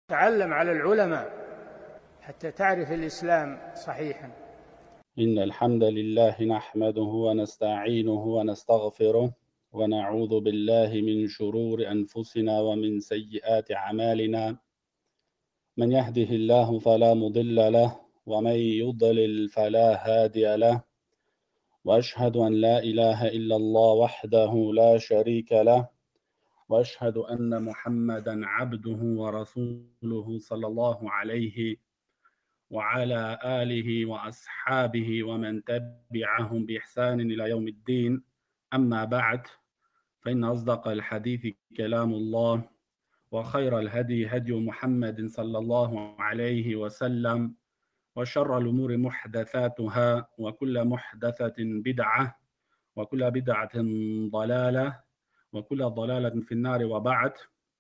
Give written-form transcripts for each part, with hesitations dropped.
تعلم على العلماء حتى تعرف الإسلام صحيحا. إن الحمد لله نحمده ونستعينه ونستغفره ونعوذ بالله من شرور أنفسنا ومن سيئات أعمالنا. من يهده الله فلا مضل له ومن يضلل فلا هادي له، وأشهد أن لا إله إلا الله وحده لا شريك له، وأشهد أن محمدا عبده ورسوله صلى الله عليه وعلى آله وأصحابه ومن تبعهم بإحسان إلى يوم الدين. أما بعد، فإن أصدق الحديث كلام الله، وخير الهدي هدي محمد صلى الله عليه وسلم، وشر الأمور محدثاتها، وكل محدثة بدعة، وكل بدعة ضلالة، وكل ضلالة في النار. وبعد،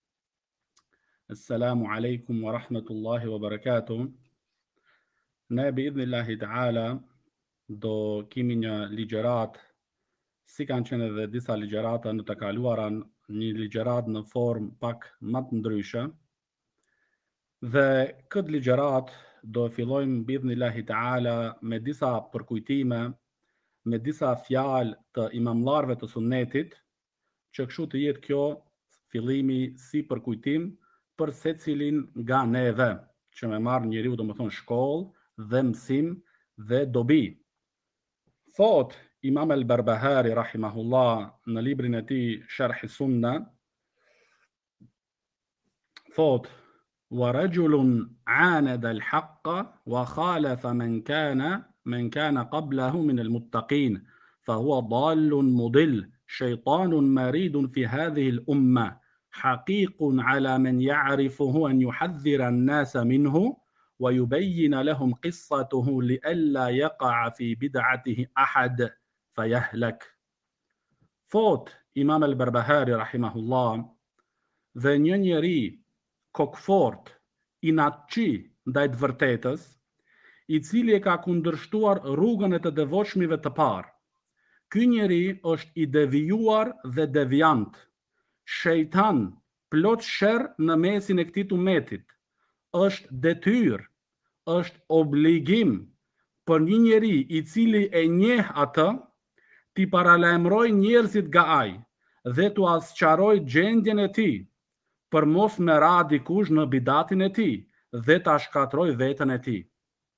السلام عليكم ورحمة الله وبركاته. Ne biidhnillahi ta'ala do kemi një ligjerat, si kanë qenë edhe disa ligjerata në të kaluaran, një ligjerat në formë pak më të ndryshe. Dhe këtë ligjerat do fillojmë biidhnillahi ta'ala me disa përkujtime, me disa fjalë të imamlarëve të sunnetit, që kështu të jetë kjo fillimi si përkujtim për secilin nga neve, që me marrë njeriu domethënë shkollë dhe mësim dhe dobi. Thot Imam al-Barbahari rahimahullah në librin e tij Sharh Sunna, thot: "Wa rajulun 'anada al-haqqa wa khalafa man kana qablahu min al-muttaqin fa huwa dallun mudill shaytanun maridun fi hadhihi al-umma haqiqun 'ala man ya'rifuhu an yuhadhdhira an-nasa minhu ويبين لهم قصته لئلا يقع في بدعته أحد فيهلك." Thot Imam al-Barbahari rahimahullah, dhe një njeri kokfort, inatçi ndaj të vërtetës, i cili e ka kundërshtuar rrugën e të devotshmive të parë. Ky njeri është i devijuar dhe deviant, shejtan plot sherr në mesin e këtij ummetit. Është detyrë, është obligim për një njeri i cili e njeh atë, t'i paralajmëroj njerëzit nga ai dhe t'u asqaroj gjendjen e tij, për mos me ra dikush në bidatin e tij dhe t'a shkatroj veten e tij.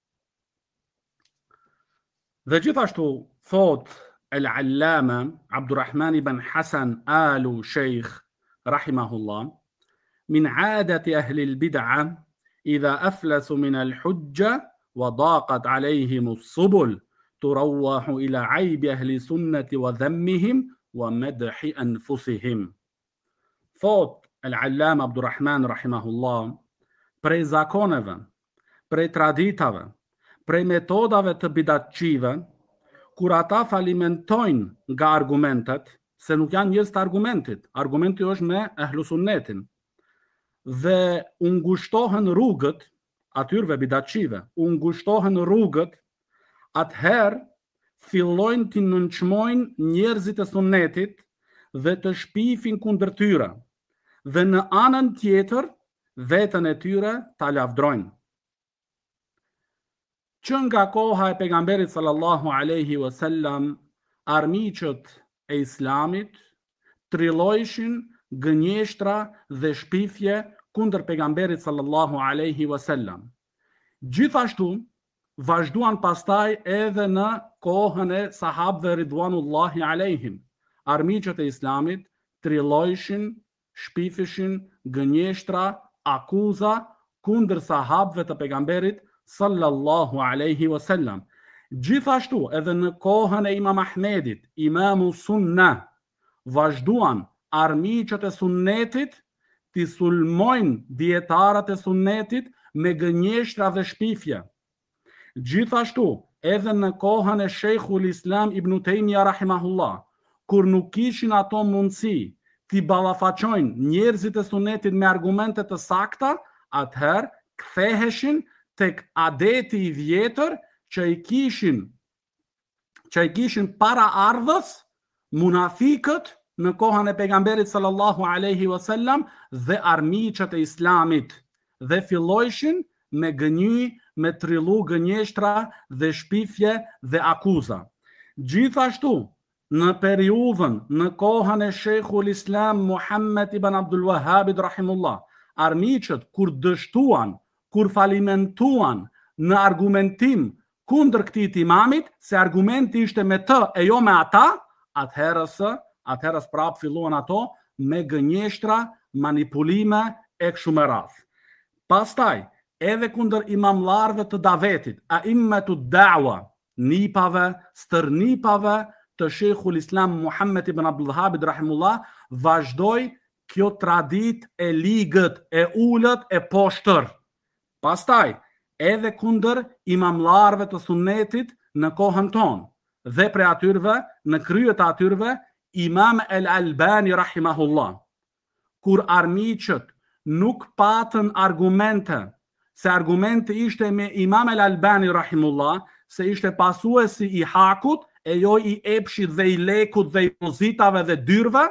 Dhe gjithashtu thot el-Allama Abdurrahman ibn Hasan Alu Sheikh rahimahullah: "Min 'adati ahli al-bid'ah إذا أفلسوا من الحجة وضاقت عليهم السبل تروح إلى عيب أهل السنة وذمهم ومدح أنفسهم." Thot el-Allama Abdurrahman rahimahullah, prej zakoneve, prej traditave, prej metodave të bidatçive, kur ata falimentojnë nga argumentet, se nuk janë njerëz të argumentit, argumenti është me ehlu sunnetin, dhe u ngushtohen rrugët atyrve bidatçive, u ngushtohen rrugët, atëherë fillojnë të nënçmojnë njerëzit e sunnetit dhe të shpifin kundër tyre, dhe në anën tjetër veten e tyre ta lavdrojnë. Që nga koha e pejgamberit sallallahu alaihi wasallam, armiqët e islamit trilloheshin gënjeshtra dhe shpifje kundër pejgamberit sallallahu alaihi wasallam. Gjithashtu vazhduan pastaj edhe në kohën e sahabëve ridwanullahi alaihim. Armiqët e islamit trilloheshin, shpifishin gënjeshtra, akuza kundër sahabëve të pejgamberit sallallahu alaihi wasallam. Gjithashtu edhe në kohën e Imam Ahmedit, Imamu Sunna, vazhduan armiqët e sunnetit t'i sulmojnë dietarët e sunnetit me gënjeshtra dhe shpifje. Gjithashtu edhe në kohën e Sheikhul Islam Ibn Taymija rahimahullah, kur nuk kishin ato mundësi t'i ballafaqojnë njerëzit e sunnetit me argumente të sakta, atëherë ktheheshin tek adeti i vjetër që i kishin para ardhës munafikët në kohën e pejgamberit sallallahu alaihi wasallam dhe armiqët e islamit, dhe fillojshin me gënjy, me trillu gënjeshtra dhe shpifje dhe akuza. Gjithashtu, në periudhën, në kohën e Sheikhul Islam Muhammed ibn Abdul Wahhabit rahimullah, armiqët kur dështuan, kur falimentuan në argumentim kundër këtij imamit, se argumenti ishte me të e jo me ata, atëherës prap filluan ato me gënjeshtra, manipulime e kështu me radhë. Pastaj, edhe kundër imamllarëve të davetit, aimmetu da'wa, nipave, stërnipave të Sheikhul Islam Muhammed ibn Abdul Wahhabit rahimullah, vazhdoi kjo tradit e ligët, e ulët, e poshtër. Pastaj, edhe kundër imamllarëve të sunnetit në kohën tonë, dhe pre atyrve, në kryet atyrve, Imam el-Albani rahimahullah. Kur armiqët nuk patën argumente, se argumente ishte me Imam el-Albani rahimullah, se ishte pasuesi i hakut, e jo i epshit dhe i lekut dhe i pozitave dhe dyrve,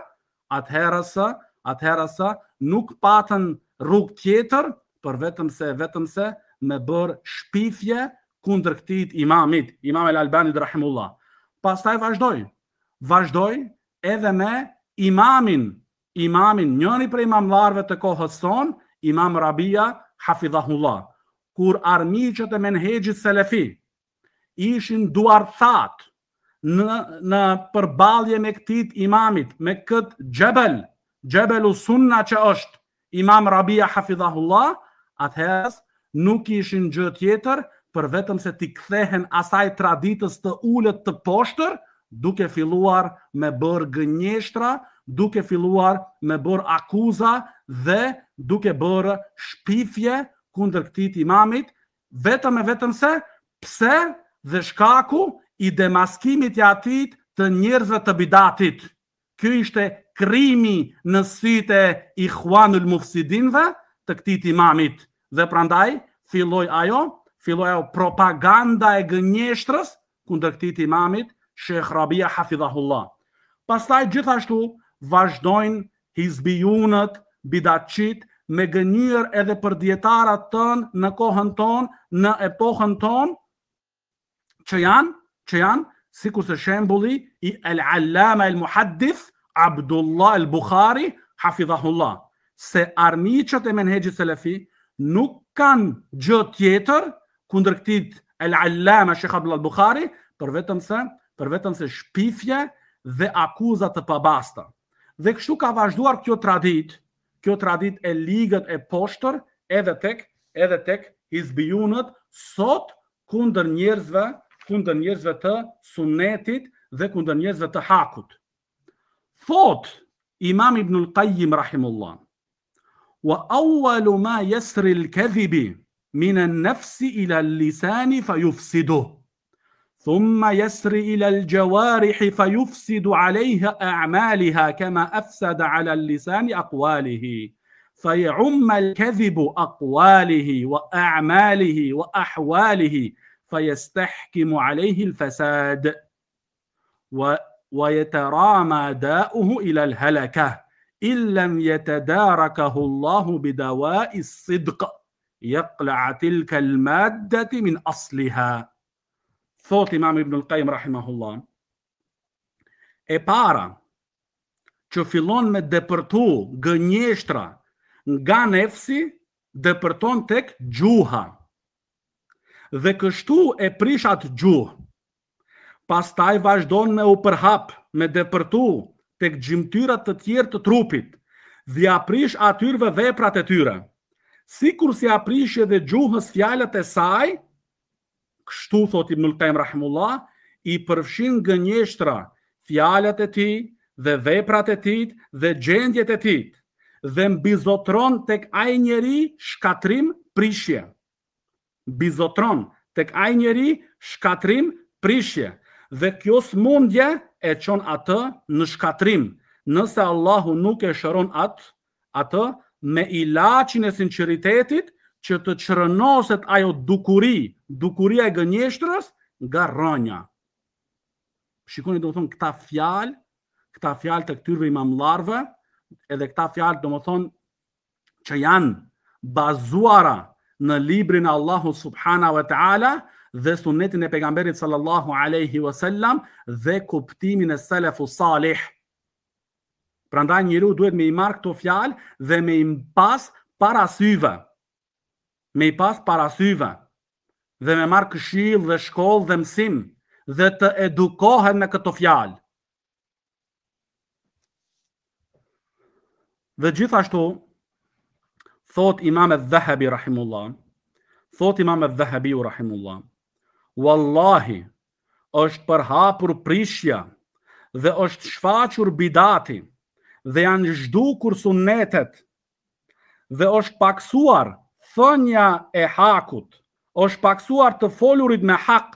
atëherës nuk patën rrugë tjetër, për vetëm se me bërë shpifje kundër këtij imamit, Imam el-Albani rahimullah. Pastaj vazhdoi edhe me imamin, njëri prej imamllarëve të kohës sonë, Imam Rabia hafidhahullah. Kur armiqët e menhexhit selefi ishin duarthat në përballje me këtij imamit, me këtë Jebelu Sunna që është Imam Rabia hafidhahullah, atëherës nuk ishin gjë tjetër për vetëm se t'i kthehen asaj traditës të ulët të poshtër, duke filluar me bërë gënjeshtra, duke filluar me bërë akuza dhe duke bërë shpifje kundër këtij imamit, vetëm se pse dhe shkaku i demaskimit i atij të njerëzve të bidatit. Ky ishte krimi në sytë e Ikhwanul Mufsidinve të këtij imamit. Dhe prandaj filloi ajo propaganda e gënjeshtrës kundër këtij imamit, Sheikh Rabia hafidhahullah. Pastaj gjithashtu vazhdojnë hizbijunët, bidatçit me gënjur edhe për dietarat tonë në kohën tonë, në epohën tonë, që janë sikur se shembulli i al-Allama al-Muhaddith Abdullah al-Bukhari hafidhahullah, se armiqët e menhexhit selefi nuk kanë gjë tjetër kundër këtij al-Allama Sheikh Abdullah al-Bukhari për vetëm se shpifje dhe akuza të pabasta. Dhe kështu ka vazhduar kjo tradit e ligët e poshtër edhe tek hizbijunët sot kundër njerëzve të sunnetit dhe kundër njerëzve të hakut. Thot Imam Ibn al-Qayyim rahimullah: "Wa awwalu ma yasri al-kadhibi min an-nafsi ila al-lisani fayufsiduhu. ثم يسري إلى الجوارح فيفسد عليها أعمالها كما أفسد على اللسان أقواله فيعم الكذب أقواله وأعماله وأحواله فيستحكم عليه الفساد ويترامى داؤه إلى الهلكة إن لم يتداركه الله بدواء الصدق يقلع تلك المادة من أصلها." Thot Imam Ibn al-Qayyim rahimahullah, e para që fillon me depërtu gënjeshtra nga nefsi, depërton tek gjuha. Dhe kështu e prish atë gjuhë. Pastaj vazhdon me u përhap, me depërtu tek gjymtyrat të tjerë të trupit, dhe aprish atyrve veprat e tyre. Sikur si aprish edhe gjuhës fjalët e saj, kështu thot Ibn al-Qayyim rahimullah, i përfshin gënjeshtra fjalët e tij dhe veprat e tij dhe gjendjet e tij dhe mbizotron tek ai njeri shkatrim prishje. Dhe kjo smundje e çon atë në shkatrim, nëse Allahu nuk e shëron atë me ilaçin e sinqeritetit që të çrënoset ajo dukuria e gënjeshtrës nga rënja. Shikoni domethënë këta fjalë të këtyre imamllarëve, edhe këta fjalë domethënë që janë bazuara në librin e Allahut subhanahu wa taala dhe sunetin e pejgamberit sallallahu alaihi wasallam dhe kuptimin e selefus salih. Prandaj njeriu duhet me I marr këto fjalë dhe me I pas para syve. Me I pas para syve dhe me marr këshill dhe shkollë dhe mësim dhe të edukohet me këto fjalë. Dhe gjithashtu thot Imam al-Dhahabi rahimullah, wallahi është përhapur prishja dhe është shfaqur bidati dhe janë zhdukur sunnetet dhe është paksuar thënia e hakut, është paksuar të folurit me hak.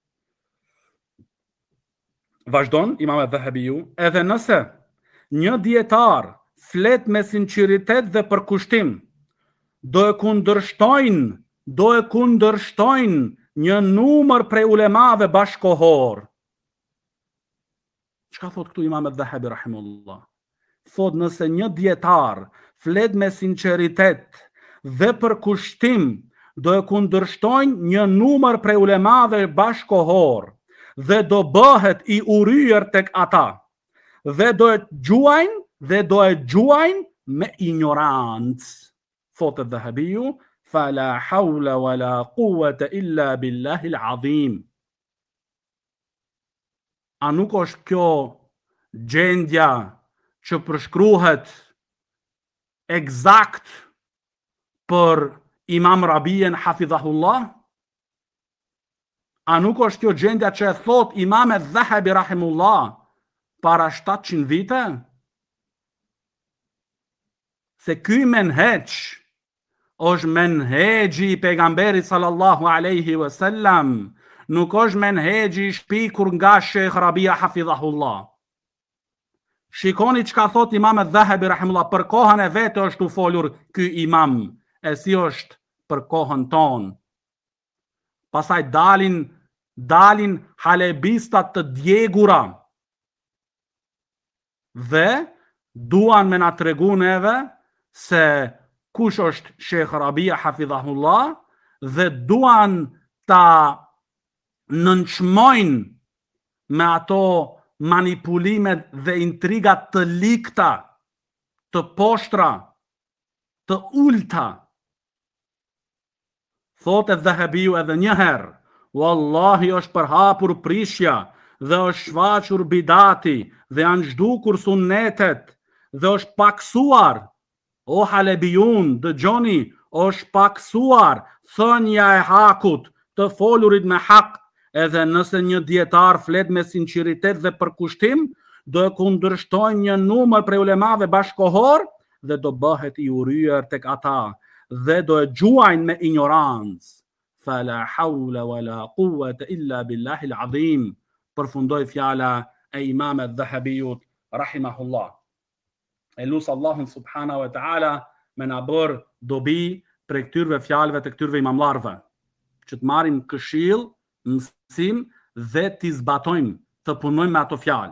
Vazhdon Imam al-Dhahabiu, edhe nëse një dietar flet me sinqeritet dhe përkushtim, do e kundërshtojnë një numër prej ulemave bashkohor. Çka thot këtu Imam al-Dhahabi rahimullah? Thot nëse një dietar flet me sinqeritet dhe përkushtim, do e kundërshtojnë një numër prej ulemave bashkohor dhe do bëhet I uryer tek ata dhe do e gjuajnë me ignorancë. Thot al-Dhahabiu, fala hawla wala quwwata illa billahi al-azim. A nuk është kjo gjendja që përshkruhet eksakt për Imam Rabien hafidhahullah? A nuk është kjo gjendja që e thot Imam al-Dhahabi rahimullah para 700 vite? Se ky menheq është menhegji I pejgamberit sallallahu alaihi wasallam, nuk është menhegji I shpikur nga Sheikh Rabia hafidhahullah. Shikoni çka thot Imam al-Dhahabi rahimullah, për kohën e vetë është u folur ky imam, e si është për kohën tonë. Pastaj dalin halebistat të djegura dhe duan me na tregu neve se kush është Sheikh Rabia hafidhahullah dhe duan ta nënçmojnë me ato manipulimet dhe intrigat të likta, të poshtra, të ulta. Thot al-Dhahabiu edhe një herë, wallahi është përhapur prishja dhe është shfaqur bidati dhe janë zhdukur sunnetet dhe është paksuar, o halebijun, dëgjoni, është paksuar thënia e hakut, të folurit me hak, edhe nëse një dietar flet me sinqeritet dhe përkushtim, do e kundërshtojnë një numër prej ulemave bashkohor dhe do bëhet I uryer tek ata dhe do e gjuajnë me ignorancë. Fala hawla wala quwwata illa billahi al-azim. Përfundoi fjala e Imam al-Dhahabiut rahimahullah. E lusë Allahun subhanahu wa ta'ala me na bërë dobi për këtyrve fjalëve të këtyrve imamlarve, që të marrim këshill, mësim dhe t'i zbatojmë, të punojmë me ato fjalë.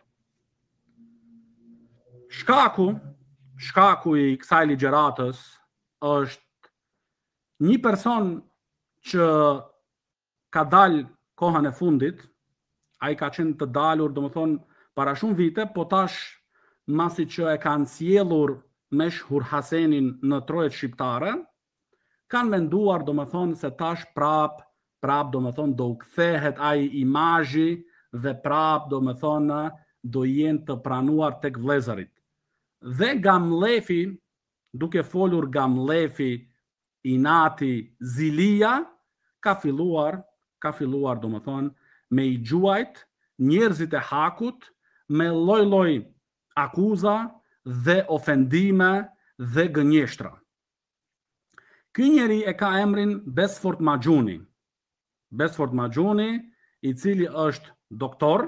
Shkaku I kësaj ligjeratës është një person që ka dalë kohën e fundit, ai ka qenë të dalur, domethënë para shumë vite, po tash masi që e kanë sjellur Meshhur Hasenin në trojet shqiptare, kanë menduar domethënë se tash prap domethënë do u kthehet ai imazhi dhe prap domethënë do jenë të pranuar tek vëllezërit. Dhe Gamlefi, duke folur Gamlefi inati Zilia, ka filluar domethënë me I gjuajt njerëzit e hakut me lloj-lloj akuza dhe ofendime dhe gënjeshtra. Ky njeri e ka emrin Besford Maxhuni. Besford Maxhuni, I cili është doktor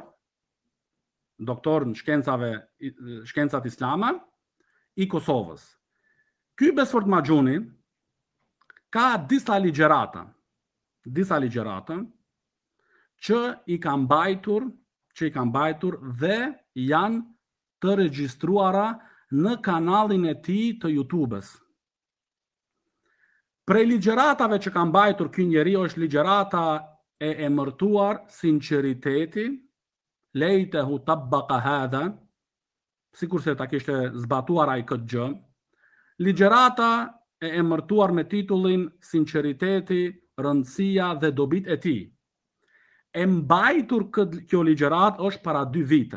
në shkencat islame I Kosovës. Ky Besford Maxhuni ka disa ligjerata që I ka mbajtur dhe janë të regjistruara në kanalin e tij të YouTube-s. Prej ligjëratave që ka mbajtur ky njeriu është ligjërata e emërtuar sinqeriteti, lejtehu tabbaqa hadha, sikurse ta kishte zbatuar ai këtë gjë. Ligjërata e emërtuar me titullin Sinqeriteti, rëndësia dhe dobit e tij. E mbajtur kjo ligjërat është para 2 vite.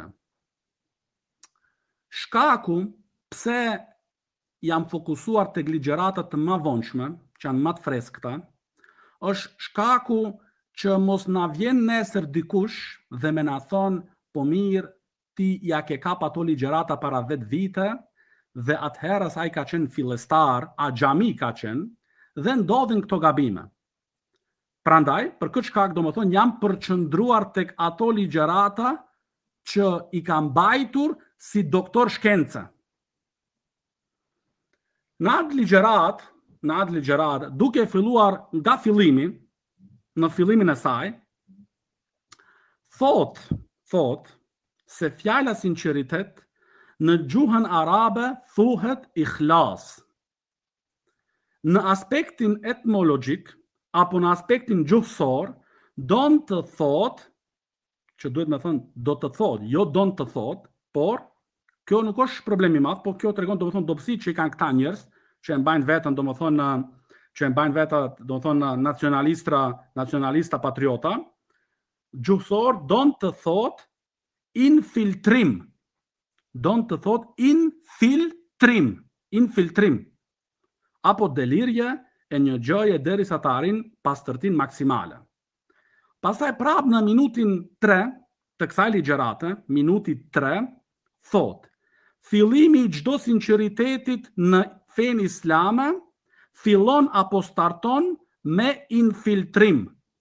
Shkaku pse jam fokusuar tek ligjëratat të më vonshme, që janë më të freskëta, është shkaku që mos na vjen nesër dikush dhe me na thon, po mirë, ti ja ke kap ato ligjërata para 10 vite dhe atëherës ai ka qenë fillestar, a xhami ka qenë dhe ndodhin këto gabime. Prandaj, për këtë shkak domethënë jam përqendruar tek ato ligjërata që i ka mbajtur si doktor shkence. Në atë ligjërat, duke filluar nga fillimi, në fillimin e saj, thot se fjala sinqeritet në gjuhën arabe thuhet ikhlas. Në aspektin etimologjik apo në aspektin gjuhësor, don të thot, që duhet me thënë do të thot, jo don të thot, por kjo nuk është problem i madh, por kjo tregon domethënë dobësitë që i kanë këta njerëz që e mbajnë veten domethënë nacionalista patriota. Gjuhësor don të thot infiltrim. Don të thot infiltrim. Apo delirje e një gjëje derisa të arrin pastërtinë maksimale. Pastaj prap në minutin 3 të kësaj ligjërate, minuti 3, thot: fillimi i çdo sinqeritetit në fenë islame fillon apo starton me infiltrim.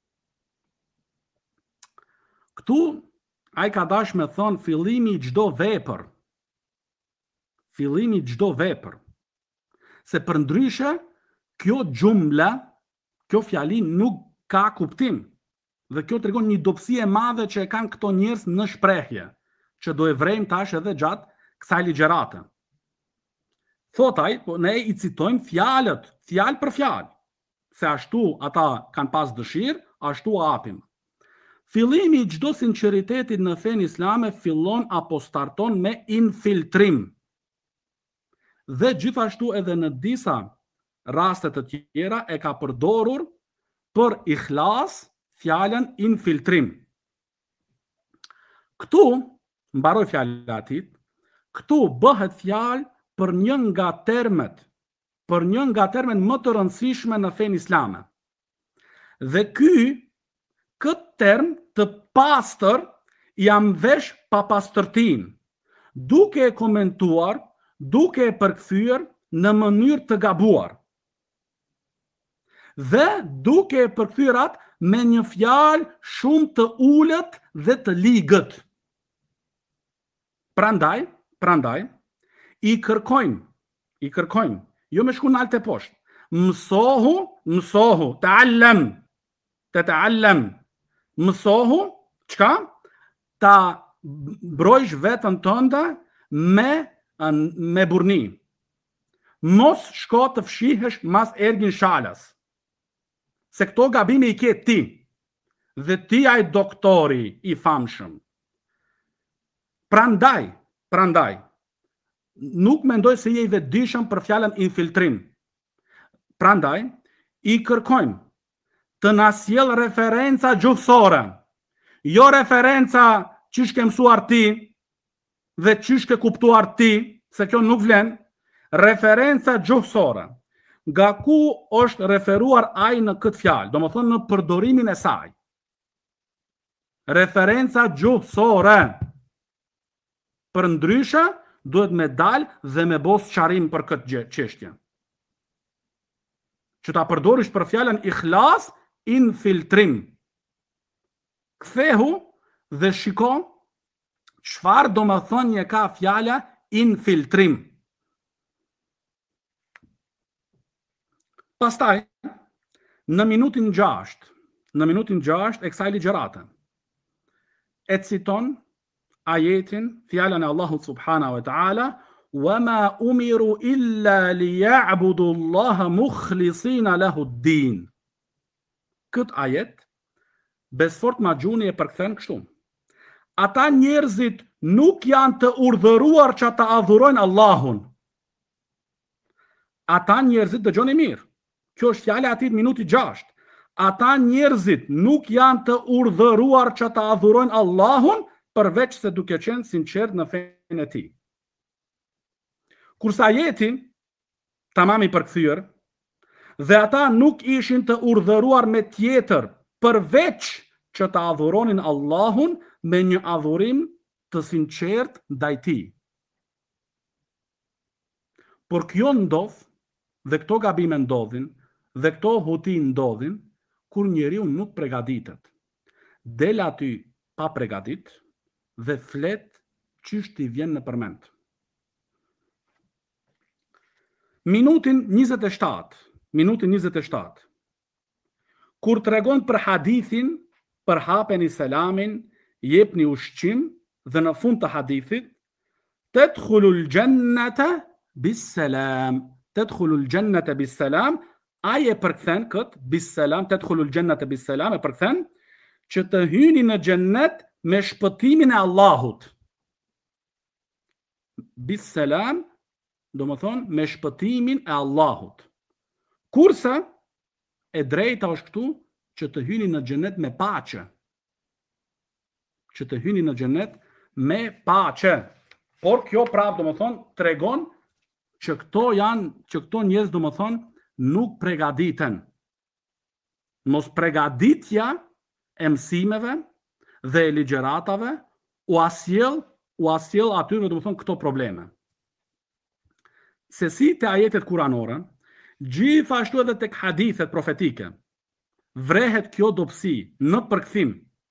Këtu ai ka dash me thon fillimi i çdo vepër. Fillimi i çdo vepër. Se përndryshe, kjo gjumla, kjo fjali nuk ka kuptim. Dhe kjo tregon një dobësi e madhe që e kanë këto njerëz në shprehje, që do e vrejmë tash edhe gjatë kësaj ligjërate. Thot ai, po ne i citojmë fjalët, fjalë për fjalë, se ashtu ata kanë pas dëshirë, ashtu apim. Fillimi i çdo sinqeritetit në fenë islame fillon apo starton me infiltrim. Dhe gjithashtu edhe në disa raste të tjera e ka përdorur për ikhlas fjalën infiltrim. Këtu, mbaroj fjalën e tij, këtu bëhet fjalë për një nga termet më të rëndësishme në fenë islame. Dhe këtë term të pastër jam vesh pa pastërtin, duke e komentuar, duke e përkthyer në mënyrë të gabuar. Dhe duke e përkthyer atë me një fjalë shumë të ulët dhe të ligët. Prandaj, i kërkojnë, jo me shku nalt e poshtë. Mësohu, ta'allam. Mësohu, çka? Ta mbrojsh veten tënde me burni. Mos shko të fshihesh mas ergin shalas. Se këto gabime i ke ti. Dhe ti ai doktori i famshëm. Prandaj, nuk mendoj se je i vetëdijshëm për fjalën infiltrim. Prandaj, i kërkojmë të na sjell referenca gjuhësore. Jo referenca çish ke mësuar ti dhe çish ke kuptuar ti, se kjo nuk vlen. Referenca gjuhësore. Nga ku është referuar ai në këtë fjalë, domethënë në përdorimin e saj. Referenca gjuhësore. Përndryshe, duhet me dal dhe me bos qarim për këtë çështje. Që ta përdorish për fjalën ikhlas, infiltrim. Kthehu dhe shiko çfarë domethënie ka fjala infiltrim. Pastaj, në minutin 6 e kësaj ligjërate, e citon ajetin, fjalën e Allahut subhanahu wa ta'ala, وَمَا أُمِرُوا إِلَّا لِيَعْبُدُوا اللَّهَ مُخْلِصِينَ لَهُ الدِّينَ. Këtë ajet, Besfort Maxhuni e përkthen kështu: ata njerëzit nuk janë të urdhëruar që ta adhurojnë Allahun. Ata njerëzit, dëgjoni mirë, kjo është fjala e atit minuti 6. Ata njerëzit nuk janë të urdhëruar që ta adhurojnë Allahun përveç se duke qenë sinqert në fenë e tij. Kurse ajeti tamam i përkthyer, dhe ata nuk ishin të urdhëruar me tjetër përveç që ta adhuronin Allahun me një adhurim të sinqert ndaj tij. Por kjo ndodh, dhe këto gabime ndodhin, dhe këto huti ndodhin kur njeriu nuk përgatitet. Del aty pa përgatit dhe flet çish t'i vjen në përmend. Minutin 27. Kur tregon për hadithin, për hapeni selamin, jepni ushqim, dhe në fund të hadithit, tadkhulul jannata bis-salam. Tadkhulul jannata bis-salam, ai e përkthen kët bis-salam, tadkhulul jannata bis-salam e përkthen që të hyni në xhennet me shpëtimin e Allahut. Bis-salam do më thonë me shpëtimin e Allahut. Kurse e drejta është këtu që të hyni në xhenet me paqe. Që të hyni në xhenet me paqe. Por kjo prapë do më thonë tregon që këto njerëz do më thonë nuk përgatiten. Mos përgatitja e mësimeve dhe e ligjëratave u asjell atyre do më thonë këto probleme. Se si të ajetet kuranore, gjithashtu edhe tek hadithet profetike, vrehet kjo dobësi në përkthim.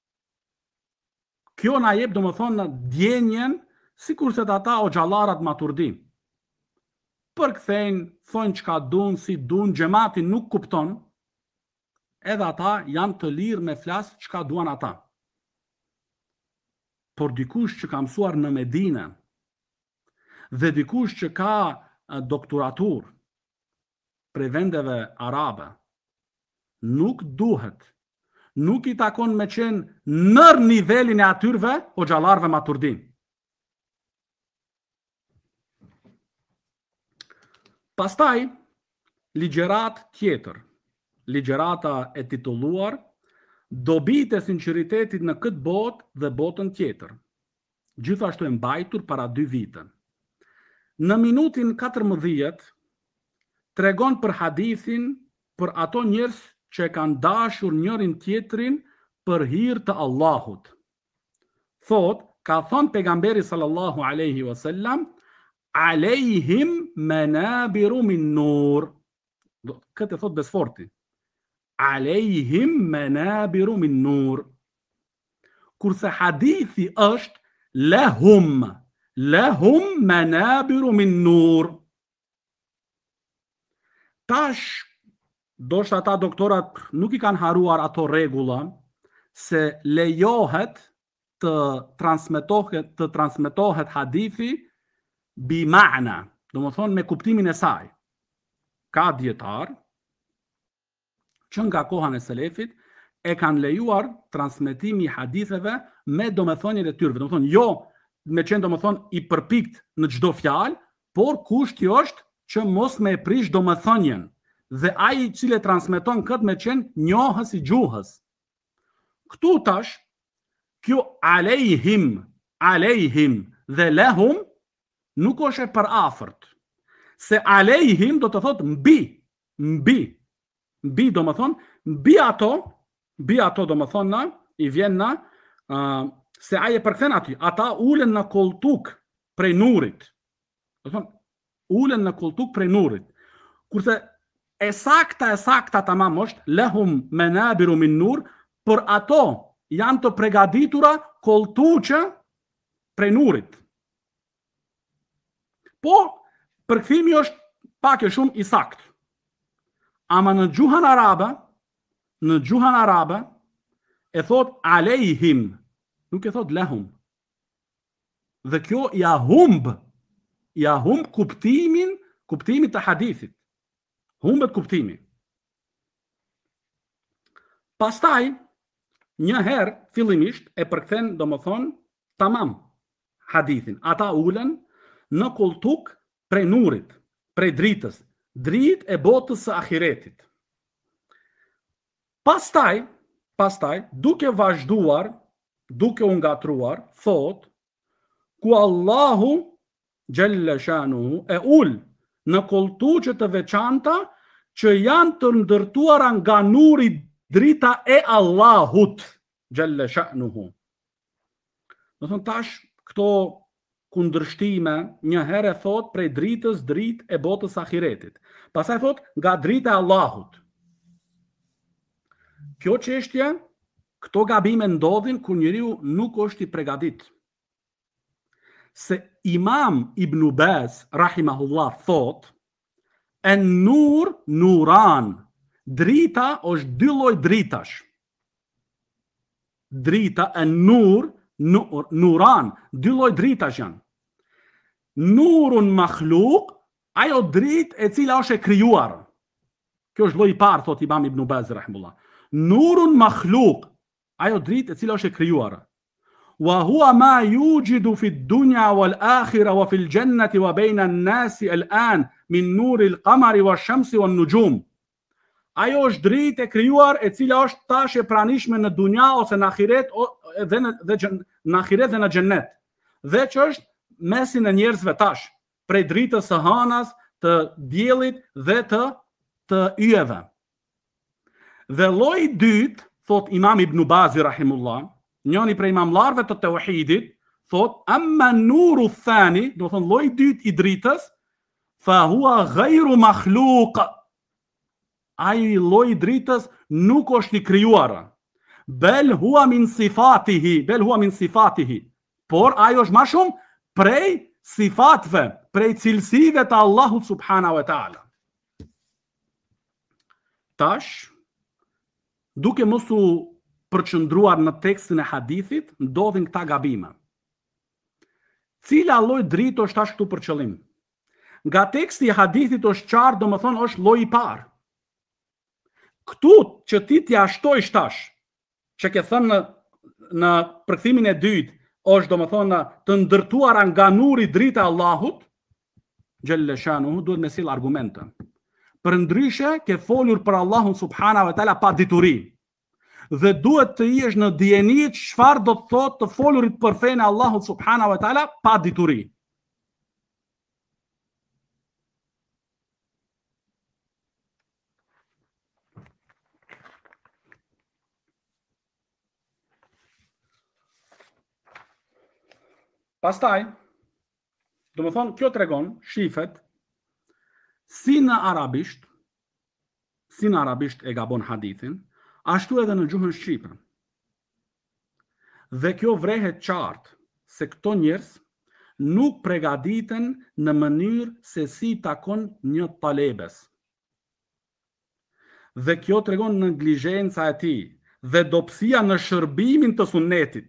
Kjo na jep do më thonë në djenjen sikurse ata o xhallarat Maturdi. Përkthejnë, thonë çka duan, si duan, xhamati nuk kupton, edhe ata janë të lirë me flas çka duan ata. Por dikush që ka mësuar në Medinë dhe dikush që ka doktoratur prej vendeve arabe, nuk i takon me qenë nër nivelin e atyrve o xhallarëve Maturdi. Pastaj, ligjërat tjetër, ligjërata e titulluar Dobitë e sinqeritetit në këtë botë dhe botën tjetër, gjithashtu e mbajtur para 2 vite. Në minutin 14 tregon për hadithin për ato njerëz që kanë dashur njërin tjetrin për hir të Allahut. Thot, ka thënë pejgamberi sallallahu alaihi wasallam, alejhim manabiru min nur. Këtë thot Besforti. Alejhim manabiru min nur. Kurse hadithi është lahum manabiru min nur. Tash, doshta ata doktorat nuk i kanë haruar ato rregulla se lejohet të transmetohet hadithi bi ma'na, do më thonë me kuptimin e saj. Ka dietar që nga koha e selefit e kanë lejuar transmetimi i haditheve me domethënien e tyre. Do më thonë jo me qenë do më thonë i përpikt në çdo fjalë, por kushti është që mos me prish domethënien dhe ai i cili transmeton këtë me qenë njohës i gjuhës. Këtu tash kjo alejhim dhe lahum nuk është e përafërt. Se alejhim do të thotë mbi do më thonë, mbi ato do më thonë i vjen na, se aje përkthen aty, ata ulen në koltuk prej nurit. Do thonë, ulen në koltuk prej nurit. Kurse e sakta tamam është, lahum manabiru min nur, por ato janë të përgatitura koltuqe prej nurit. Po, përkthimi është pak e shumë i sakt. Ama në gjuhën arabe e thot alejhim, nuk e thot lahum. Dhe kjo ja humb ja humb kuptimin të hadithit. Humbet kuptimi. Pastaj, një herë, fillimisht, e përkthen, domethënë, tamam hadithin. Ata ulen në koltuk prej nurit, prej dritës, dritë e botës së ahiretit. Pastaj, duke vazhduar, duke u ngatruar, thot, ku Allahu Gjelle Shanuhu e ul në koltuqe të veçanta që janë të ndërtuara nga nuri drita e Allahut Gjelle Shanuhu. Do thon tash këto kundërshtime, një herë thot prej dritës, dritë e botës ahiretit. Pastaj thot nga drita e Allahut. Kjo çështje, këto gabime ndodhin kur njeriu nuk është i përgatitur. Se Imam Ibn Baz, rahimahullah, thot, en-nur nuran, drita është dy lloj dritash. Drita, en-nur, nuran, dy lloj dritash janë. Nurun makhluq, ajo dritë e cila është e krijuar. Kjo është lloji i parë, thot Imam Ibn Baz, rahimahullah. Nurun makhluq, ajo dritë e cila është e krijuar. Wa huwa ma yujidu fi ad-dunya wal akhirah wa fi al-jannati wa bayna an-nasi al-an min nuri al-qamari wash-shamsi wan-nujum. Ajo është dritë e krijuar e cila është tash e pranishme në dunja ose në ahiret dhe në ahiret dhe në xhennet. Dhe që është mesin e njerëzve tash, prej dritës së hënës, të diellit dhe të yjeve. Dhe lloji i dytë, thot Imam Ibn Bazi rahimullah, njëri prej imamlarëve të tauhidit, thot amma nuru thani, do thon lloji i dytë i dritës, fa huwa ghayru makhluq. Ai lloji i dritës nuk është i krijuar. Bel huwa min sifatihi, por ai është më shumë prej sifatëve, prej cilësive të Allahut subhanahu wa taala. Tash, duke mos u përqendruar në tekstin e hadithit, ndodhin këta gabime. Cila lloj dritë është tash këtu për qëllim? Nga teksti i hadithit është qartë, domethënë është lloji i parë. Këtu që ti t'ia shtojsh tash, që ke thënë në përkthimin e dytë, është domethënë të ndërtuara nga nuri drita e Allahut, Gjelle Shanuhu, duhet me sill argumente. Përndryshe ke folur për Allahun subhanahu wa taala pa dituri. Dhe duhet të jesh në dijeni çfarë do të thotë të folurit për fenë e Allahut subhanahu wa taala pa dituri. Pastaj, do më thonë, kjo tregon, shifet, si në arabisht e gabon hadithin, ashtu edhe në gjuhën shqipe. Dhe kjo vrehet qartë se këto njerëz nuk përgatiten në mënyrë se si takon një talebes. Dhe kjo tregon neglizhenca e tij dhe dobësia në shërbimin të sunnetit.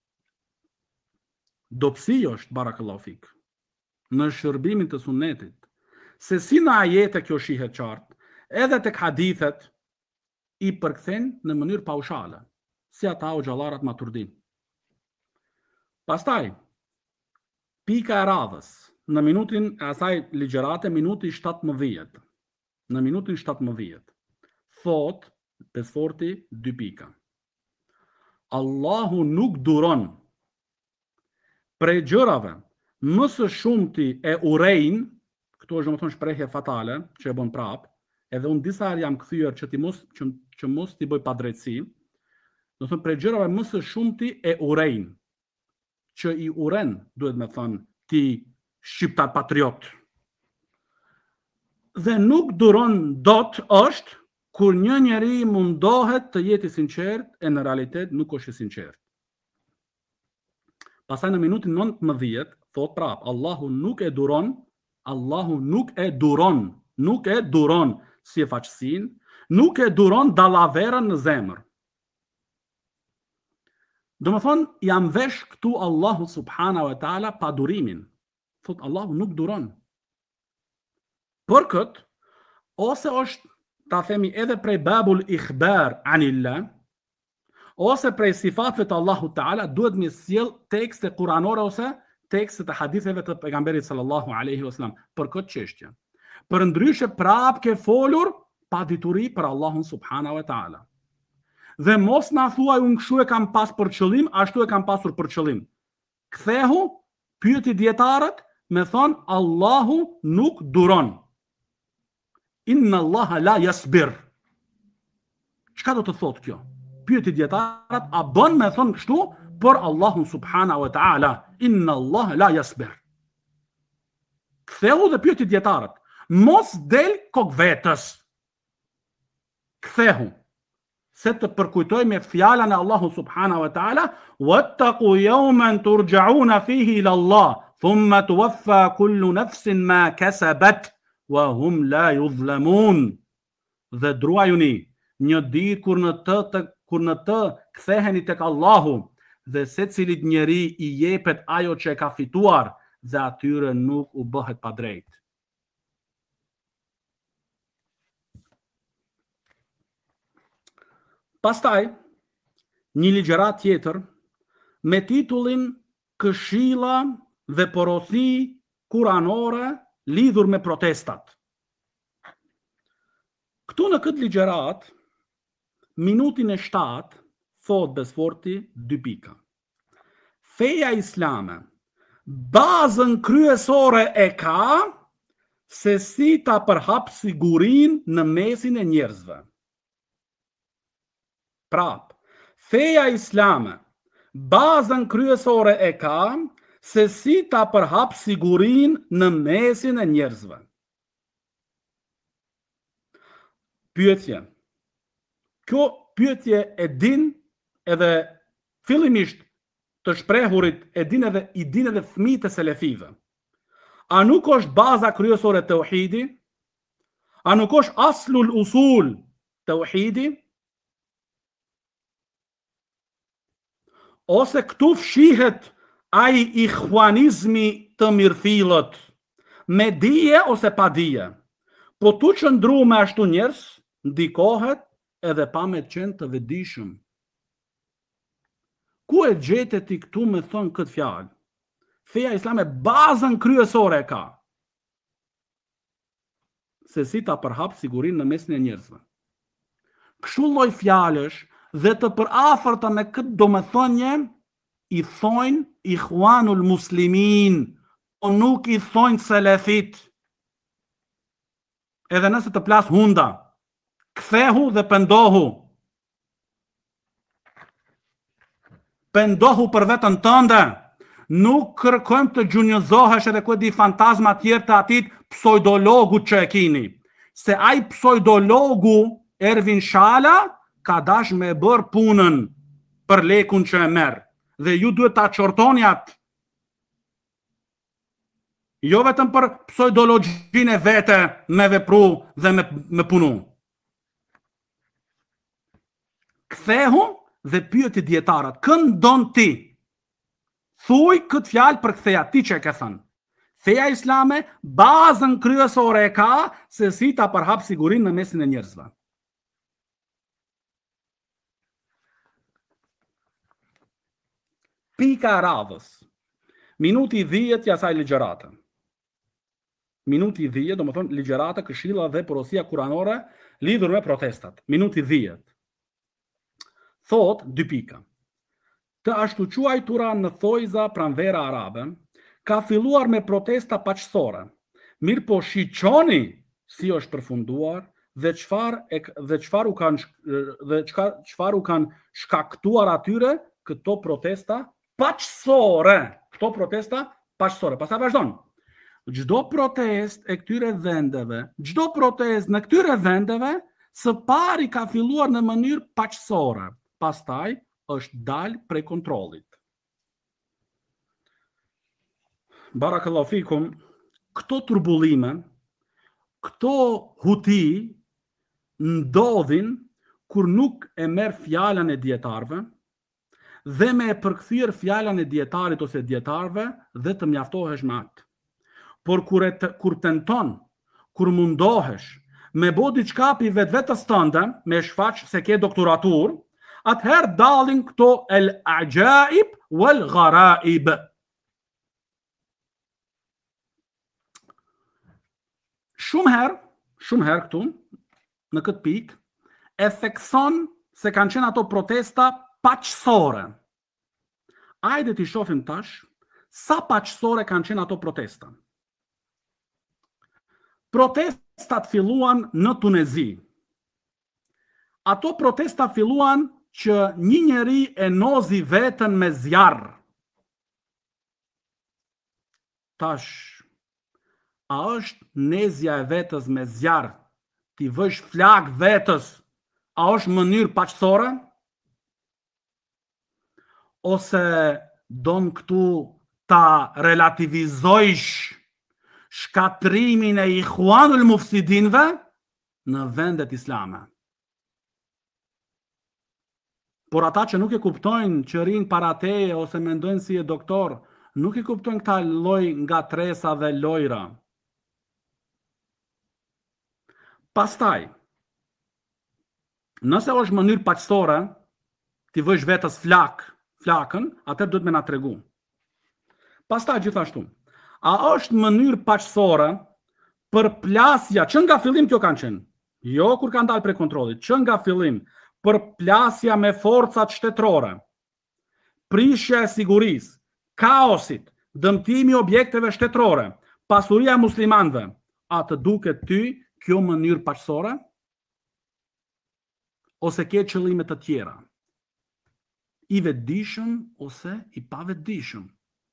Dobësi është, barakallahu fik, në shërbimin të sunnetit. Se si në ajete kjo shihet qartë, edhe tek hadithet i përkthen në mënyrë paushale, si ata o xhallarat Maturdin. Pastaj, pika e radhës, në minutin e asaj ligjërate, minuti 17. Në minutin 17, thot, Besforti 2 pika. Allahu nuk duron prej gjërave më së shumti e urejn, këto është domethënë shprehje fatale që e bën prap, edhe unë disa herë jam kthyer që mos t'i bëj padrejtësi, do thënë prej gjërave më së shumti e urejn, që i uren, duhet me thënë, ti shqiptar patriot. Dhe nuk duron dot është kur një njeri mundohet të jetë i sinqert e në realitet nuk është i sinqert. Pastaj në minutin 19 thot prap, Allahu nuk e duron si e faqësin, nuk e duron dallaverën në zemër. Do më thonë, jam vesh këtu Allahu subhanahu wa taala pa durimin. Thot Allahu nuk duron. Për këtë, ose është, ta themi, edhe prej babul ikhbar anillah, ose prej sifatëve të Allahu Ta'ala, duhet me sjell tekste kuranore ose tekste të haditheve të pejgamberit sallallahu alaihi wasallam për këtë çështje. Për ndryshe prap ke folur pa dituri për Allahun subhanahu wa ta'ala. Dhe mos na thuaj unë kështu e kam pas për qëllim, ashtu e kam pasur për qëllim. Kthehu, pyeti dietarët, me thon Allahu nuk duron. Inna Allaha la yasbir. Çka do të thotë kjo? Pyeti dietarët, a bën me thon kështu për Allahun subhanahu wa ta'ala? Inna Allaha la yasbir. Kthehu dhe pyeti dietarët. Mos del kok vetës. Kthehu. Se të përkujtoj me fjalën e Allahu subhanahu wa ta'ala, wattaqu yawman turja'una fihi ila Allah, thumma tuwaffa kullu nafsin ma kasabat wa hum la yuzlamun. Dhe druajuni një ditë kur në të ktheheni tek Allahu, dhe secilit njeri i jepet ajo që e ka fituar, dhe atyre nuk u bëhet pa drejt. Pastaj, një ligjërat tjetër me titullin Këshilla dhe porosi kuranore lidhur me protestat. Këtu në këtë ligjërat, minutin e 7, thot Besforti 2 pika. Feja islame, bazën kryesore e ka se si ta përhap sigurin në mesin e njerëzve. Prap, feja islame, bazën kryesore e ka se si ta përhap sigurin në mesin e njerëzve. Pyetje. Kjo pyetje e din edhe fillimisht të shprehurit i din edhe fëmijët e selefive. A nuk është baza kryesore të tauhidi? A nuk është aslul usul të tauhidi? Ose këtu fshihet ai ikhwanizmi të mirëfillët, me dije ose pa dije. Po tu qëndru me ashtu njerëz, ndikohet edhe pa me qenë të vetëdijshëm. Ku e gjetet ti këtu me thënë këtë fjalë? Feja islame bazën kryesore ka. Se si ta përhap sigurinë në mesin e njerëzve. Kështu lloj fjalësh dhe të përafërta me këtë domethënie i thojnë Ikhwanul Muslimin, o nuk i thojnë selefit. Edhe nëse të plas hunda, kthehu dhe pendohu. Pendohu për vetën tënde. Nuk kërkojmë të gjunjëzohesh edhe ku di fantazma tjerë të atit pseudologu që e kini. Se ai pseudologu Ervin Shala ka dash me bërë punën për lekun që e merë. Dhe ju duhet ta qortoni atë. Jo vetëm për pseudologjinë e vete me vepru dhe me punu. Kthehu dhe pyeti dietarët, këndon ti? Thuj këtë fjalë për ktheja ti që e ke thënë. Feja islame bazën kryesore e ka se si ta përhap sigurinë në mesin e njerëzve. Pika e radhës. Minuti 10 i asaj ligjërate. Minuti 10, do më thonë ligjërata, këshilla dhe porosia kuranore lidhur me protestat. Minuti 10. Thot 2 pika. Të ashtu quajtura në thojza pranvera arabe, ka filluar me protesta paqësore. Mirë po shiqoni si është përfunduar dhe çfarë u kanë shkaktuar atyre këto protesta paqësore. Pastaj vazhdon. Çdo protest e këtyre vendeve, çdo protest në këtyre vendeve, së pari ka filluar në mënyrë paqësore. Pastaj është dalë prej kontrollit. Barakallahu fikum, këto turbullime, këto huti ndodhin kur nuk e merr fjalën e dietarëve dhe me e përkthyer fjalën e dietarit ose dietarëve dhe të mjaftohesh me atë. por kur tenton, kur mundohesh me bo diçka pi vetvetes tënde, me shfaq se ke doktoratur, atëherë dalin këto el ajaib wal gharaib. Shumë herë këtu, në këtë pikë, e thekson se kanë qenë ato protesta paqësore. Hajde t'i shohim tash sa paqësore kanë qenë ato protesta. Protestat filluan në Tunezi. Ato protesta filluan që një njeri e nozi veten me zjarr. Tash, a është nezja e vetës me zjarr, ti vësh flak vetës, a është mënyrë paqësore? Ose don këtu ta relativizojsh shkatrimin e Ikhwanul Mufsidinve në vendet islame? Por ata që nuk e kuptojnë, që rinë para teje ose mendojnë si e doktor, nuk e kuptojnë këta loj nga tresa dhe lojra. Pastaj, nëse është mënyrë paqësore, ti vësh vetës flakën, atër duhet me na tregu. Pastaj gjithashtu, a është mënyrë paqësore për plasja, që nga fillim kjo kanë qenë, jo kur kanë dalë prej kontrollit, që nga fillim, për plasja me forcat shtetërore, prishja e sigurisë, kaosit, dëmtimi objekteve shtetërore, pasuria e muslimanëve, a të duket ty kjo mënyrë paqësore? Ose ke qëllime të tjera? I vetëdijshëm ose i pavetëdijshëm?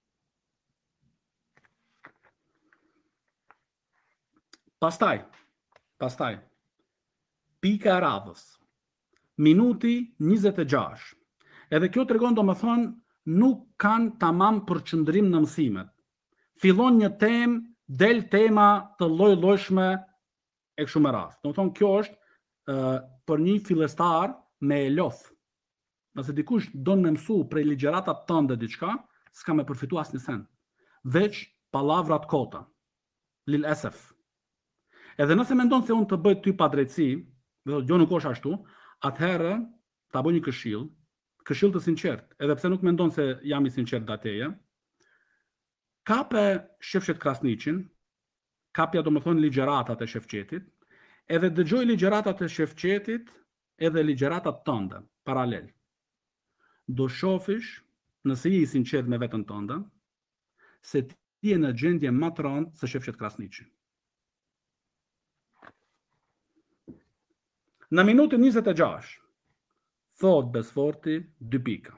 Pastaj, pika e radhës. Minuti 26. Edhe kjo tregon domethënë nuk kanë tamam përqendrim në mësimet. Fillon një temë, del tema të lloj-llojshme e kështu me radhë. Domethënë kjo është për një fillestar me e lodh. Nëse dikush don me mësu prej ligjëratat tënde diçka, s'ka me përfitu asnjë send. Veç pallavrat kota. Lil esef. Edhe nëse mendon se unë të bëj ty padrejtësi, dhe jo nuk është ashtu, atëherë ta bëj një këshill të sinqert, edhe pse nuk mendon se jam i sinqert dateje. Kape Shefqet Krasniqin, kapja domethënë ligjëratat e Shefqetit, edhe dëgjoj ligjëratat e Shefqetit edhe ligjëratat tënde, paralel. Do shofish, nëse je i sinqert me veten tënde, se ti je në gjendje më të rëndë se Shefqet Krasniqi. Në minutën 26, thot Besforti 2 pika.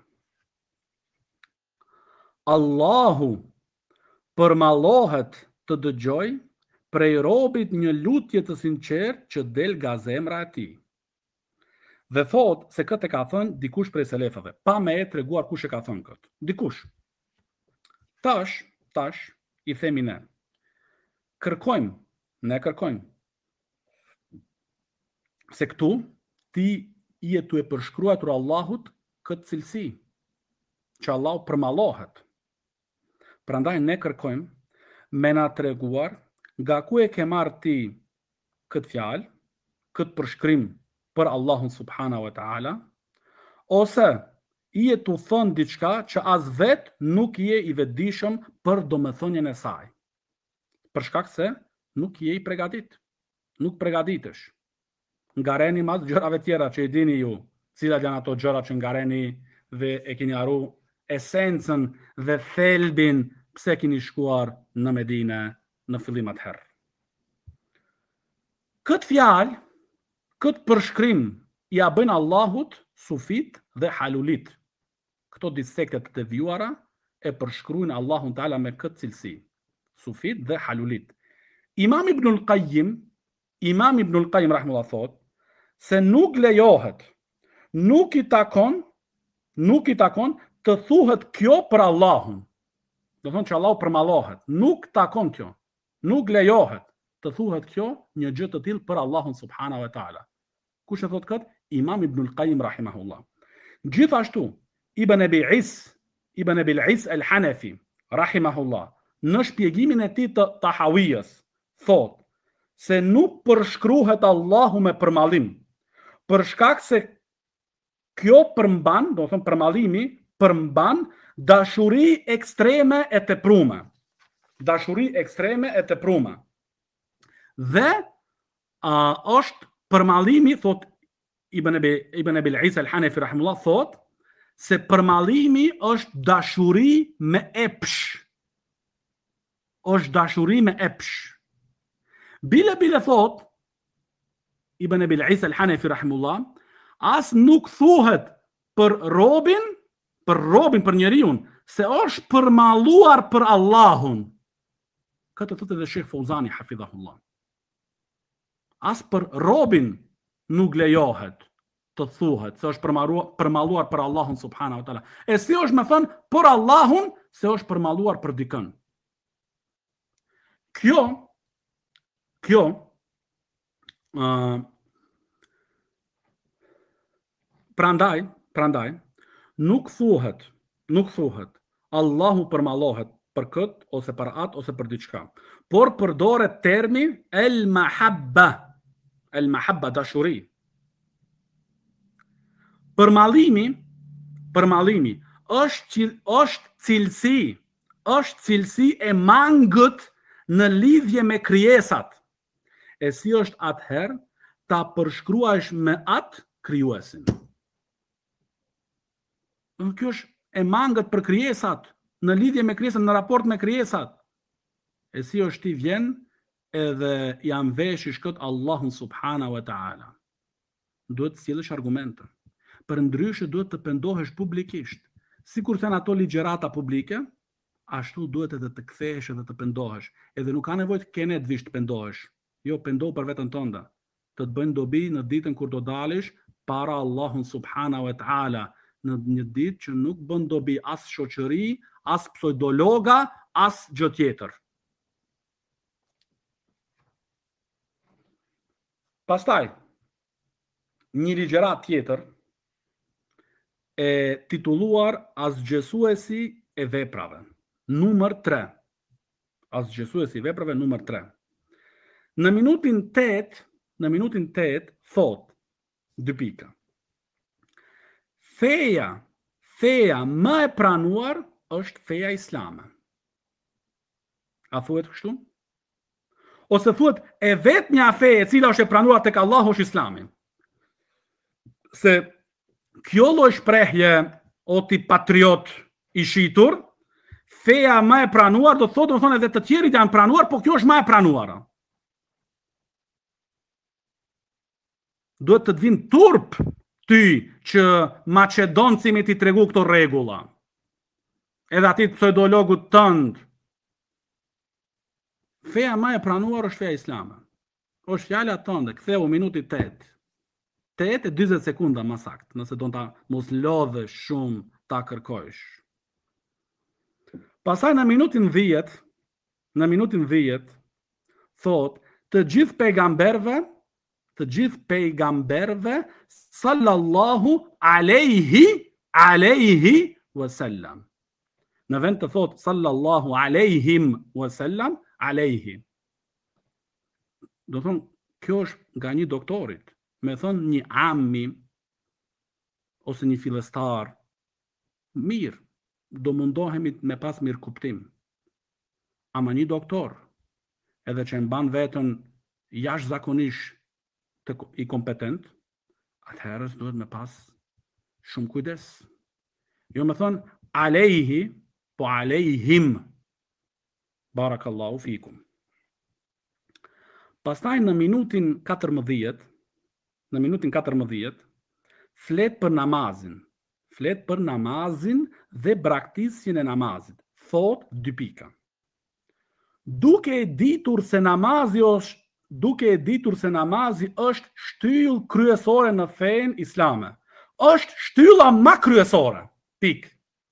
Allahu përmallohet të dëgjoj prej robit një lutje të sinqert që del nga zemra e tij. Dhe thot se këtë e ka thënë dikush prej selefëve, pa me e treguar kush e ka thënë këtë. Dikush. Tash i themi ne. Kërkojmë. Se këtu ti je tu e përshkruar Allahut këtë cilësi, që Allahu përmallohet. Prandaj ne kërkojmë me na treguar nga ku e ke marrë ti këtë fjalë, këtë përshkrim për Allahun subhanahu wa taala, ose i je tu thënë diçka që as vet nuk je i vetëdijshëm për domethënien e saj. Për shkak se nuk je i përgatitur, nuk përgatitesh. Ngareni mas gjërave tjera që i dini ju, cilat janë ato gjëra që ngareni dhe e keni harru esencën dhe thelbin pse keni shkuar në Medinë në fillim atëherë. Këtë fjalë, këtë përshkrim ja bëjnë Allahut sufit dhe halulit. Këto disekte të devijuara e përshkruajnë Allahun Taala me këtë cilësi, sufit dhe halulit. Imam Ibnul Qayyim rahimahullah thot se nuk lejohet, nuk i takon të thuhet kjo për Allahun. Do thonë që Allahu përmallohet, nuk takon kjo. Nuk lejohet të thuhet kjo një gjë të tillë për Allahun subhanahu wa taala. Kush e thot këtë? Imam Ibnul Qayyim rahimahullah. Gjithashtu Ibn Abil Is al-Hanafi rahimahullah në shpjegimin e tij të Tahawijës, thot se nuk përshkruhet Allahu me përmallim, për shkak se kjo përmban, do të thënë përmallimi, përmban dashuri ekstreme e teprume. Dashuri ekstreme e teprume. Dhe është përmallimi, thot Ibn Abil Isa al-Hanafi rahimullah, thot se përmallimi është dashuri me epsh. Është dashuri me epsh. Bile thot Ibn Abil Isa al-Hanafi rahimullah, as nuk thuhet për robin, për njeriun, se është përmalluar për Allahun. Këtë thotë edhe Sheh Fauzani hafidhahullah. As për robin nuk lejohet të thuhet se është përmalluar për Allahun subhanahu wa taala. E si është me thënë për Allahun se është përmalluar për dikën. Kjo prandaj nuk thuhet Allahu përmallohet për këtë ose për atë ose për diçka, por përdoret termi el mahabba, dashuri. Përmallimi është cilësi e mangët në lidhje me krijesat. E si është atëherë ta përshkruash me atë krijuesin. Kjo është e mangët për krijesat, në lidhje me krijesat, në raport me krijesat. E si është ti vjen edhe jam veshish këtë Allahun subhanahu wa ta'ala. Duhet të sjellësh argumente. Për ndryshe duhet të pendohesh publikisht. Sikur se në ato ligjërata publike, ashtu duhet edhe të kthehesh edhe të pendohesh. Edhe nuk ka nevojë të kene të vish të pendohesh. Jo, pendo për veten tënde. Të bëjnë dobi në ditën kur do dalish para Allahun subhanahu wa ta'ala, në një ditë që nuk bën dobi as shoqëri, as pseudologa, as gjë tjetër. Pastaj, një ligjërat tjetër e titulluar Asgjësuesi e veprave, numër 3. Asgjësuesi i veprave numër 3. Në minutin 8 thot 2 pika. Feja më e pranuar është feja islame. A thuhet kështu? Ose thuhet e vetmja feje e cila është e pranuar tek Allahu është Islami. Se kjo lloj shprehje o ti patriot i shitur, feja më e pranuar do thotë domethënë edhe të tjerit janë pranuar, po kjo është më e pranuara. Duhet të të vinë turp ty që maqedonci me ti tregu këto rregulla. Edhe atit pseudologut tënd. Feja më e pranuar është feja islame. Është fjala tënde, ktheu minuti 8. 8 e 40 sekunda më saktë, nëse do ta mos lodhe shumë ta kërkojsh. Pastaj në minutin 10 thot të gjithë pejgamberve sallallahu alaihi wasallam. Në vend të thot sallallahu alaihim wasallam, alaihi. Do thonë, kjo është nga një doktorit, me thonë një ammi ose një fillestar, mirë, do mundohemi me pas mirë kuptim. Ama një doktor, edhe që mban veten jashtëzakonisht i kompetent, atëherës duhet me pas shumë kujdes. Jo me thonë alejhi, po alejhim. Barakallahu fikum. Pastaj në minutin 14, flet për namazin dhe braktisjen e namazit. Thot 2 pika. Duke e ditur se namazi është shtyllë kryesore në fenë islame. Është shtylla më kryesore. Pik.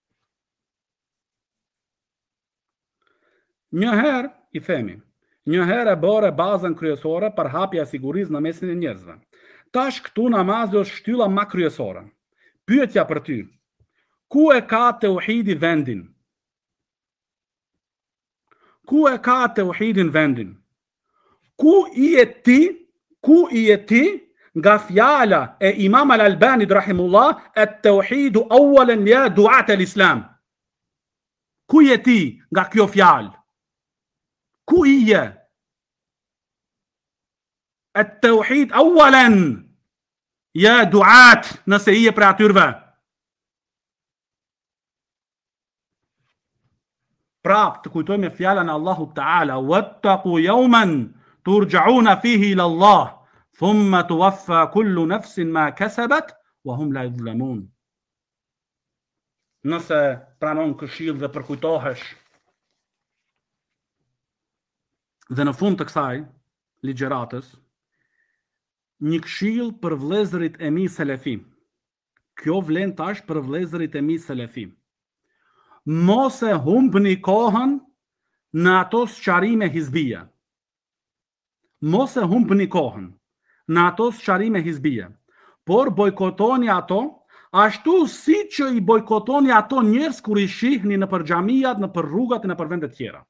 Njëherë i themi, njëherë e bëre bazën kryesore për hapja sigurisë në mesin e njerëzve. Tash këtu namazi është shtylla më kryesore. Pyetja për ty, ku e ka tauhidi vendin? ku e ka tauhidin vendin? Ku i e ti nga fjala e Imam al-Albanit rahimullah, at-tauhidu awwalan ya du'at al-Islam? Ku je ti nga kjo fjalë? Ku i je? At-tauhid awwalan ya du'at, nëse i je për atyrve. Prap të kujtojmë fjalën e Allahut Ta'ala, wattaqu yawman turja'una fihi ila Allah, thumma tuwaffa kullu nafsin ma kasabat wa hum la yuzlamun. Nëse pranon këshill dhe përkujtohesh. Dhe në fund të kësaj ligjeratës, një këshill për vëllezërit e mi selefi. Kjo vlen tash për vëllezërit e mi selefi. Mos e humbni kohën në ato sqarime hizbie. Mos e humbni kohën në ato sqarime hizbie, por bojkotoni ato ashtu si që i bojkotoni ato njerëz kur i shihni në për xhamijat, në për rrugat e në për vendet tjera.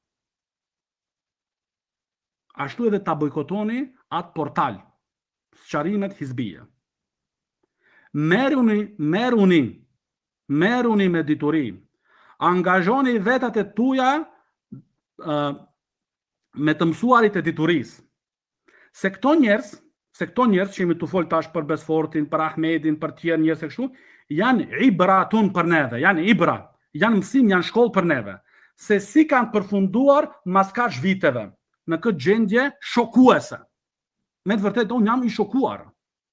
Ashtu edhe ta bojkotoni atë portal, sqarimet hizbie. Meruni me dituri. Angazhoni vetat e tuja me të mësuarit e diturisë. Se këto njerëz që jemi të folë tash për Besfortin, për Ahmedin, për tjerë njerëz e kështu, janë ibratun për neve, janë mësim, janë shkollë për neve, se si kanë përfunduar mas kaq viteve në këtë gjendje shokuese. Me të vërtetë unë jam i shokuar.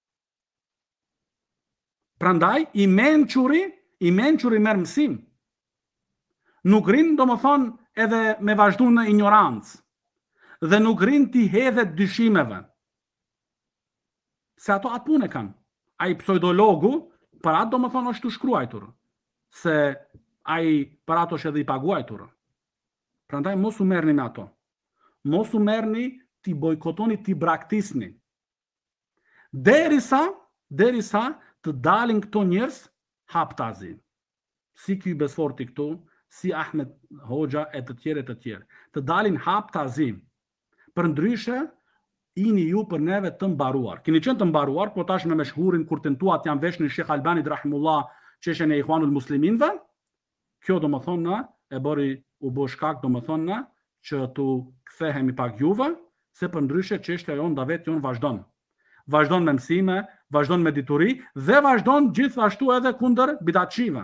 Prandaj i mençuri merr mësim. Nuk rin domethënë edhe me vazhdu në ignorancë. Dhe nuk rin t'i hedhet dyshimeve. Se ato atë punë kanë. Ai pseudologu për atë domethënë është të shkruajtur. Se ai për ato është edhe i paguajtur. Prandaj mos u merrni me ato. Mos u merrni, ti bojkotoni, ti braktisni. Derisa të dalin këto njerëz haptazi. Si ky Besforti këtu, si Ahmed Hoxha e të tjerë. Të dalin haptazi. Përndryshe, ini ju për neve të mbaruar. Keni qenë të mbaruar, po tash me meshhurin kur tentuat janë vesh në Sheikh Albanit rahimullah, çështjen e Ikhwanul Musliminve. Kjo domethënë e bëri u bë shkak domethënë që tu kthehemi pak juve, se përndryshe çështja jon davet jon vazhdon. Vazhdon me mësime, vazhdon me dituri dhe vazhdon gjithashtu edhe kundër bidatçive.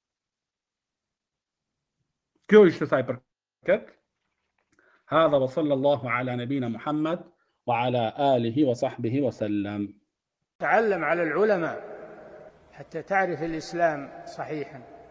Kjo ishte sa i përket. Hadha wa sallallahu ala nabina Muhammad wa ala alihi wa sahbihi wa sallam. تعلم على العلماء حتى تعرف الإسلام صحيحا.